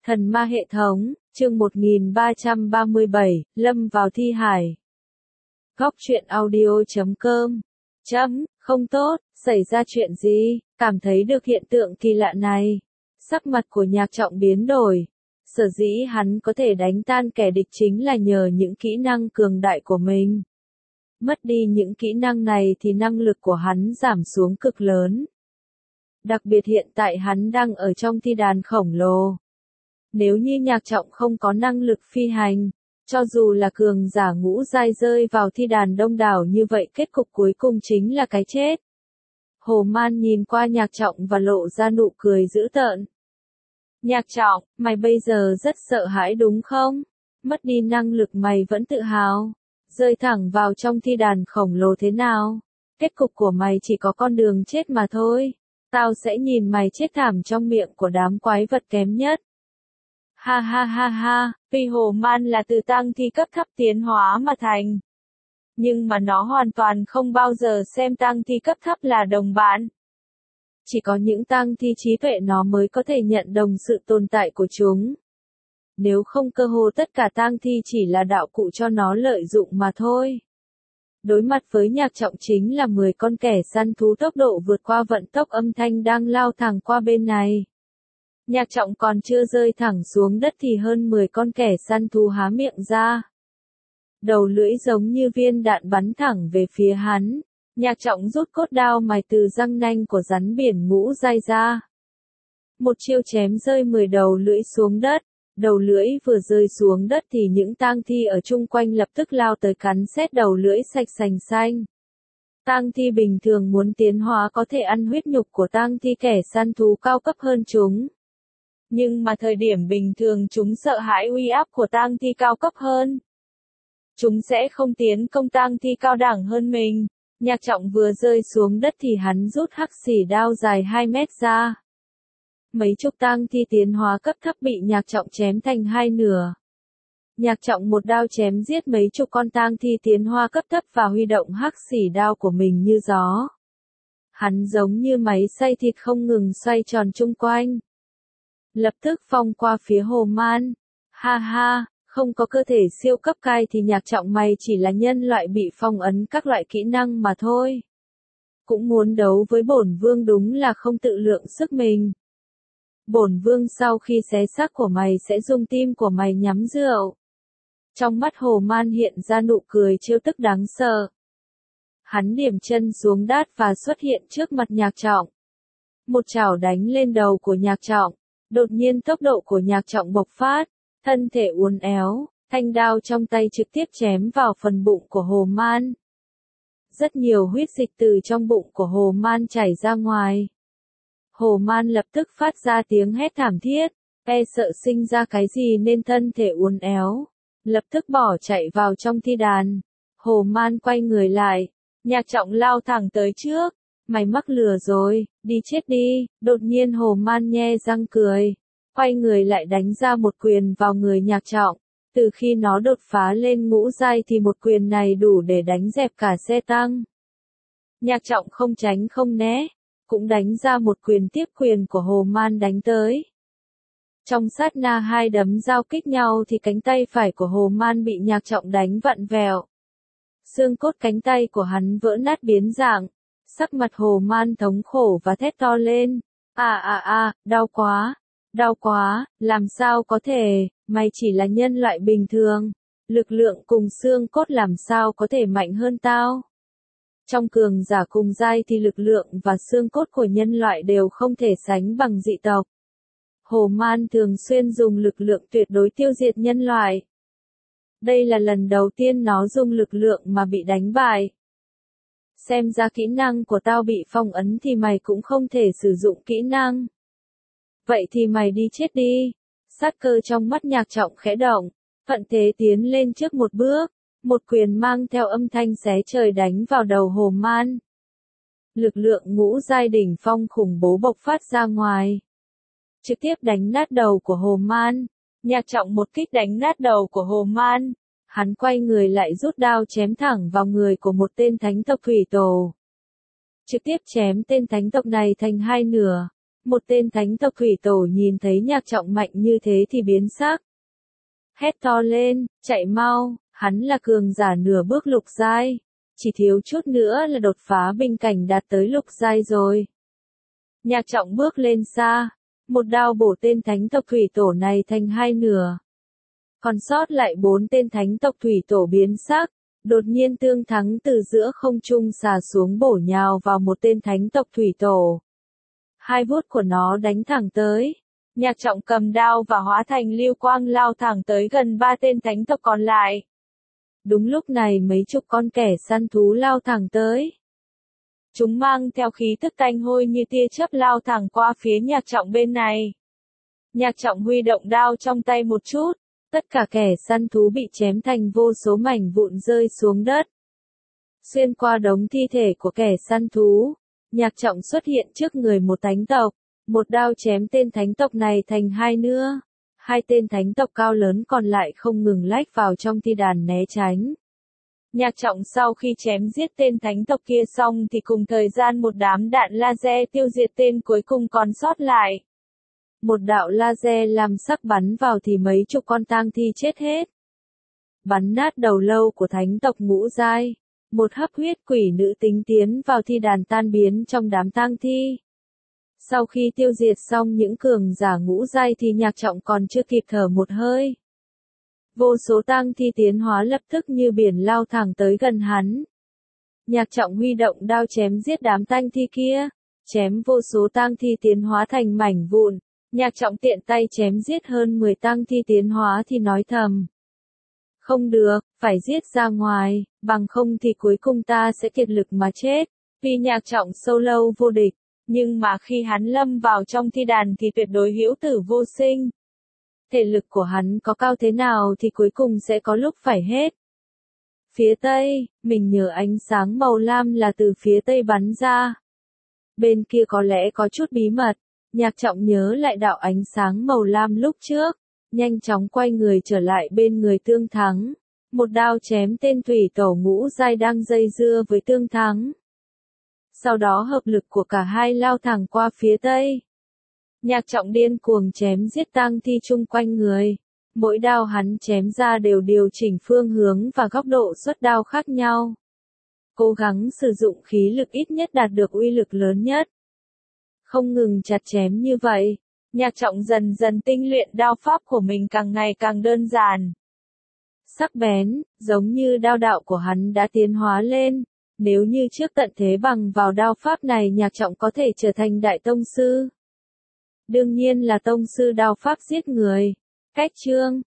Thần ma hệ thống, chương 1337, lâm vào thi hải. Góc truyện audio.com. Không tốt, xảy ra chuyện gì, cảm thấy được hiện tượng kỳ lạ này. Sắc mặt của Nhạc Trọng biến đổi. Sở dĩ hắn có thể đánh tan kẻ địch chính là nhờ những kỹ năng cường đại của mình. Mất đi những kỹ năng này thì năng lực của hắn giảm xuống cực lớn. Đặc biệt hiện tại hắn đang ở trong thi đàn khổng lồ. Nếu như Nhạc Trọng không có năng lực phi hành, cho dù là cường giả ngũ giai rơi vào thi đàn đông đảo như vậy kết cục cuối cùng chính là cái chết. Hồ Man nhìn qua Nhạc Trọng và lộ ra nụ cười dữ tợn. Nhạc Trọng, mày bây giờ rất sợ hãi đúng không? Mất đi năng lực mày vẫn tự hào. Rơi thẳng vào trong thi đàn khổng lồ thế nào? Kết cục của mày chỉ có con đường chết mà thôi. Tao sẽ nhìn mày chết thảm trong miệng của đám quái vật kém nhất. Ha ha ha ha, vì Hồ Man là từ tang thi cấp thấp tiến hóa mà thành. Nhưng mà nó hoàn toàn không bao giờ xem tang thi cấp thấp là đồng bạn. Chỉ có những tang thi trí tuệ nó mới có thể nhận đồng sự tồn tại của chúng. Nếu không cơ hồ tất cả tang thi chỉ là đạo cụ cho nó lợi dụng mà thôi. Đối mặt với Nhạc Trọng chính là 10 con kẻ săn thú tốc độ vượt qua vận tốc âm thanh đang lao thẳng qua bên này. Nhạc Trọng còn chưa rơi thẳng xuống đất thì hơn 10 con kẻ săn thú há miệng ra. Đầu lưỡi giống như viên đạn bắn thẳng về phía hắn. Nhạc Trọng rút cốt đao mài từ răng nanh của rắn biển ngũ giai ra. Một chiêu chém rơi 10 đầu lưỡi xuống đất. Đầu lưỡi vừa rơi xuống đất thì những tang thi ở chung quanh lập tức lao tới cắn xét đầu lưỡi sạch sành xanh. Tang thi bình thường muốn tiến hóa có thể ăn huyết nhục của tang thi kẻ săn thú cao cấp hơn chúng. Nhưng mà thời điểm bình thường chúng sợ hãi uy áp của tang thi cao cấp hơn. Chúng sẽ không tiến công tang thi cao đẳng hơn mình. Nhạc Trọng vừa rơi xuống đất thì hắn rút hắc xỉ đao dài 2 mét ra. Mấy chục tang thi tiến hóa cấp thấp bị Nhạc Trọng chém thành hai nửa. Nhạc Trọng một đao chém giết mấy chục con tang thi tiến hóa cấp thấp và huy động hắc xỉ đao của mình như gió. Hắn giống như máy xay thịt không ngừng xoay tròn chung quanh. Lập tức phong qua phía Hồ Man. Ha ha, không có cơ thể siêu cấp cai thì Nhạc Trọng mày chỉ là nhân loại bị phong ấn các loại kỹ năng mà thôi. Cũng muốn đấu với bổn vương đúng là không tự lượng sức mình. Bổn vương sau khi xé xác của mày sẽ dùng tim của mày nhắm rượu. Trong mắt Hồ Man hiện ra nụ cười trêu tức đáng sợ. Hắn điểm chân xuống đát và xuất hiện trước mặt Nhạc Trọng. Một chảo đánh lên đầu của Nhạc Trọng. Đột nhiên tốc độ của Nhạc Trọng bộc phát, thân thể uốn éo, thanh đao trong tay trực tiếp chém vào phần bụng của Hồ Man. Rất nhiều huyết dịch từ trong bụng của Hồ Man chảy ra ngoài. Hồ Man lập tức phát ra tiếng hét thảm thiết, sợ sinh ra cái gì nên thân thể uốn éo, lập tức bỏ chạy vào trong thi đàn. Hồ Man quay người lại, Nhạc Trọng lao thẳng tới trước. Mày mắc lừa rồi, đi chết đi. Đột nhiên Hồ Man nhe răng cười, quay người lại đánh ra một quyền vào người Nhạc Trọng. Từ khi nó đột phá lên ngũ giai thì một quyền này đủ để đánh dẹp cả xe tăng. Nhạc Trọng không tránh không né, cũng đánh ra một quyền tiếp quyền của Hồ Man đánh tới. Trong sát na hai đấm giao kích nhau thì cánh tay phải của Hồ Man bị Nhạc Trọng đánh vặn vẹo. Xương cốt cánh tay của hắn vỡ nát biến dạng. Sắc mặt Hồ Man thống khổ và thét to lên. Đau quá, làm sao có thể, mày chỉ là nhân loại bình thường. Lực lượng cùng xương cốt làm sao có thể mạnh hơn tao. Trong cường giả cùng giai thì lực lượng và xương cốt của nhân loại đều không thể sánh bằng dị tộc. Hồ Man thường xuyên dùng lực lượng tuyệt đối tiêu diệt nhân loại. Đây là lần đầu tiên nó dùng lực lượng mà bị đánh bại. Xem ra kỹ năng của tao bị phong ấn thì mày cũng không thể sử dụng kỹ năng. Vậy thì mày đi chết đi. Sát cơ trong mắt Nhạc Trọng khẽ động, thuận thế tiến lên trước một bước, một quyền mang theo âm thanh xé trời đánh vào đầu Hồ Man. Lực lượng ngũ giai đỉnh phong khủng bố bộc phát ra ngoài, trực tiếp đánh nát đầu của Hồ Man. Nhạc Trọng một kích đánh nát đầu của Hồ Man. Hắn quay người lại rút đao chém thẳng vào người của một tên thánh tộc thủy tổ. Trực tiếp chém tên thánh tộc này thành hai nửa. Một tên thánh tộc thủy tổ nhìn thấy Nhạc Trọng mạnh như thế thì biến sắc. Hét to lên, chạy mau, hắn là cường giả nửa bước lục giai. Chỉ thiếu chút nữa là đột phá bình cảnh đạt tới lục giai rồi. Nhạc Trọng bước lên xa, một đao bổ tên thánh tộc thủy tổ này thành hai nửa. Còn sót lại 4 tên thánh tộc thủy tổ biến sắc, đột nhiên Tương Thắng từ giữa không trung xà xuống bổ nhào vào một tên thánh tộc thủy tổ. Hai vuốt của nó đánh thẳng tới. Nhạc Trọng cầm đao và hóa thành lưu quang lao thẳng tới gần 3 tên thánh tộc còn lại. Đúng lúc này mấy chục con kẻ săn thú lao thẳng tới. Chúng mang theo khí tức tanh hôi như tia chớp lao thẳng qua phía Nhạc Trọng bên này. Nhạc Trọng huy động đao trong tay một chút, tất cả kẻ săn thú bị chém thành vô số mảnh vụn rơi xuống đất. Xuyên qua đống thi thể của kẻ săn thú, Nhạc Trọng xuất hiện trước người một thánh tộc, một đao chém tên thánh tộc này thành hai nửa. Hai tên thánh tộc cao lớn còn lại không ngừng lách vào trong thi đàn né tránh. Nhạc Trọng sau khi chém giết tên thánh tộc kia xong thì cùng thời gian một đám đạn laser tiêu diệt tên cuối cùng còn sót lại. Một đạo laser làm sắc bắn vào thì mấy chục con tang thi chết hết. Bắn nát đầu lâu của thánh tộc ngũ giai. Một hấp huyết quỷ nữ tính tiến vào thi đàn tan biến trong đám tang thi. Sau khi tiêu diệt xong những cường giả ngũ giai thì Nhạc Trọng còn chưa kịp thở một hơi. Vô số tang thi tiến hóa lập tức như biển lao thẳng tới gần hắn. Nhạc Trọng huy động đao chém giết đám tang thi kia, chém vô số tang thi tiến hóa thành mảnh vụn. Nhạc Trọng tiện tay chém giết hơn 10 tang thi tiến hóa thì nói thầm. Không được, phải giết ra ngoài, bằng không thì cuối cùng ta sẽ kiệt lực mà chết. Vì Nhạc Trọng solo vô địch, nhưng mà khi hắn lâm vào trong thi đàn thì tuyệt đối hữu tử vô sinh. Thể lực của hắn có cao thế nào thì cuối cùng sẽ có lúc phải hết. Phía tây, mình nhớ ánh sáng màu lam là từ phía tây bắn ra. Bên kia có lẽ có chút bí mật. Nhạc Trọng nhớ lại đạo ánh sáng màu lam lúc trước, nhanh chóng quay người trở lại bên người Tương Thắng. Một đao chém tên thủy tổ ngũ giai đang dây dưa với Tương Thắng. Sau đó hợp lực của cả hai lao thẳng qua phía tây. Nhạc Trọng điên cuồng chém giết tang thi chung quanh người. Mỗi đao hắn chém ra đều điều chỉnh phương hướng và góc độ xuất đao khác nhau. Cố gắng sử dụng khí lực ít nhất đạt được uy lực lớn nhất. Không ngừng chặt chém như vậy, Nhạc Trọng dần dần tinh luyện đao pháp của mình càng ngày càng đơn giản. Sắc bén, giống như đao đạo của hắn đã tiến hóa lên. Nếu như trước tận thế bằng vào đao pháp này Nhạc Trọng có thể trở thành đại tông sư. Đương nhiên là tông sư đao pháp giết người. Cách chương